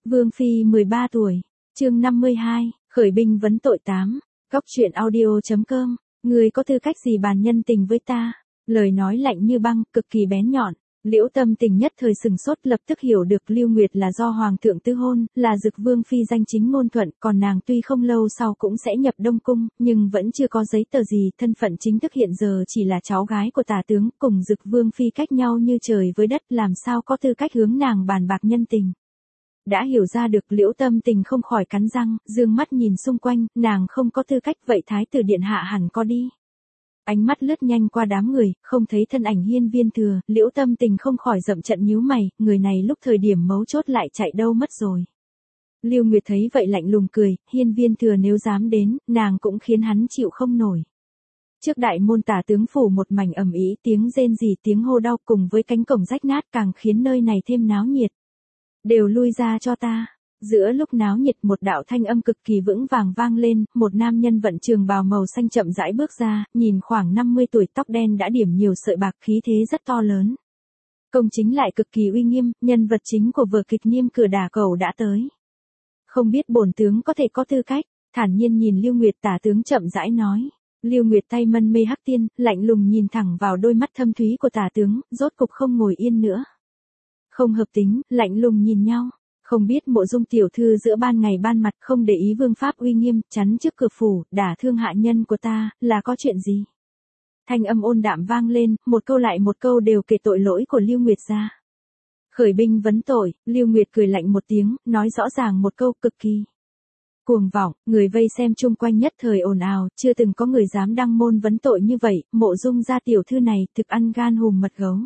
Vương Phi 13 tuổi, chương 52, khởi binh vấn tội 8, góc truyện audio.com, người có tư cách gì bàn nhân tình với ta? Lời nói lạnh như băng, cực kỳ bén nhọn. Liễu Tâm Tình nhất thời sừng sốt, lập tức hiểu được Lưu Nguyệt là do Hoàng thượng tư hôn, là Dực Vương Phi danh chính ngôn thuận, còn nàng tuy không lâu sau cũng sẽ nhập Đông Cung, nhưng vẫn chưa có giấy tờ gì, thân phận chính thức hiện giờ chỉ là cháu gái của tả tướng, cùng Dực Vương Phi cách nhau như trời với đất, làm sao có tư cách hướng nàng bàn bạc nhân tình. Đã hiểu ra được, Liễu Tâm Tình không khỏi cắn răng, dương mắt nhìn xung quanh, nàng không có tư cách, vậy Thái tử điện hạ hẳn có đi. Ánh mắt lướt nhanh qua đám người, không thấy thân ảnh Hiên Viên Thừa, Liễu Tâm Tình không khỏi rậm trận nhíu mày, người này lúc thời điểm mấu chốt lại chạy đâu mất rồi. Lưu Nguyệt thấy vậy lạnh lùng cười, Hiên Viên Thừa nếu dám đến, nàng cũng khiến hắn chịu không nổi. Trước đại môn tả tướng phủ một mảnh ầm ĩ, tiếng rên rỉ, tiếng hô đau cùng với cánh cổng rách nát càng khiến nơi này thêm náo nhiệt. Đều lui ra cho ta. Giữa lúc náo nhiệt, một đạo thanh âm cực kỳ vững vàng vang lên, một nam nhân vận trường bào màu xanh chậm rãi bước ra, nhìn khoảng 50 tuổi, tóc đen đã điểm nhiều sợi bạc, khí thế rất to lớn. Công chính lại cực kỳ uy nghiêm, nhân vật chính của vở kịch Niêm Cửa Đả Cẩu đã tới. Không biết bổn tướng có thể có tư cách, thản nhiên nhìn Lưu Nguyệt, tả tướng chậm rãi nói. Lưu Nguyệt tay mân mê hắc tiên, lạnh lùng nhìn thẳng vào đôi mắt thâm thúy của tả tướng, rốt cục không ngồi yên nữa. Không hợp tính, lạnh lùng nhìn nhau. Không biết Mộ Dung tiểu thư giữa ban ngày ban mặt không để ý vương pháp uy nghiêm, chắn trước cửa phủ, đả thương hạ nhân của ta, là có chuyện gì? Thanh âm ôn đạm vang lên, một câu lại một câu đều kể tội lỗi của Lưu Nguyệt ra. Khởi binh vấn tội, Lưu Nguyệt cười lạnh một tiếng, nói rõ ràng một câu cực kỳ cuồng vọng, người vây xem chung quanh nhất thời ồn ào, chưa từng có người dám đăng môn vấn tội như vậy, Mộ Dung gia tiểu thư này thực ăn gan hùm mật gấu.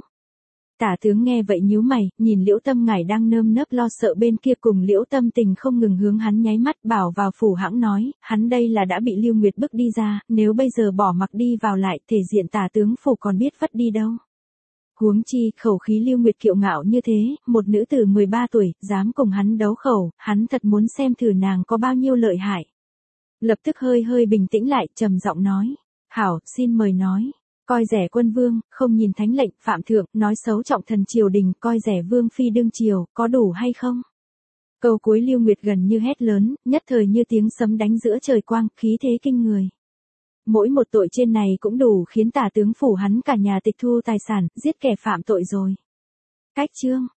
Tả tướng nghe vậy nhíu mày, nhìn Liễu Tâm Ngải đang nơm nớp lo sợ bên kia, cùng Liễu Tâm Tình không ngừng hướng hắn nháy mắt, bảo vào phủ hãng nói, hắn đây là đã bị Lưu Nguyệt bức đi ra, nếu bây giờ bỏ mặc đi vào lại, thể diện tả tướng phủ còn biết vất đi đâu. Huống chi, khẩu khí Lưu Nguyệt kiệu ngạo như thế, một nữ tử 13 tuổi, dám cùng hắn đấu khẩu, hắn thật muốn xem thử nàng có bao nhiêu lợi hại. Lập tức hơi bình tĩnh lại, trầm giọng nói, hảo, xin mời nói. Coi rẻ quân vương, không nhìn thánh lệnh, phạm thượng, nói xấu trọng thần triều đình, coi rẻ vương phi đương triều, có đủ hay không? Câu cuối Lưu Nguyệt gần như hét lớn, nhất thời như tiếng sấm đánh giữa trời quang, khí thế kinh người. Mỗi một tội trên này cũng đủ khiến tả tướng phủ hắn cả nhà tịch thu tài sản, giết kẻ phạm tội rồi. Cách chương,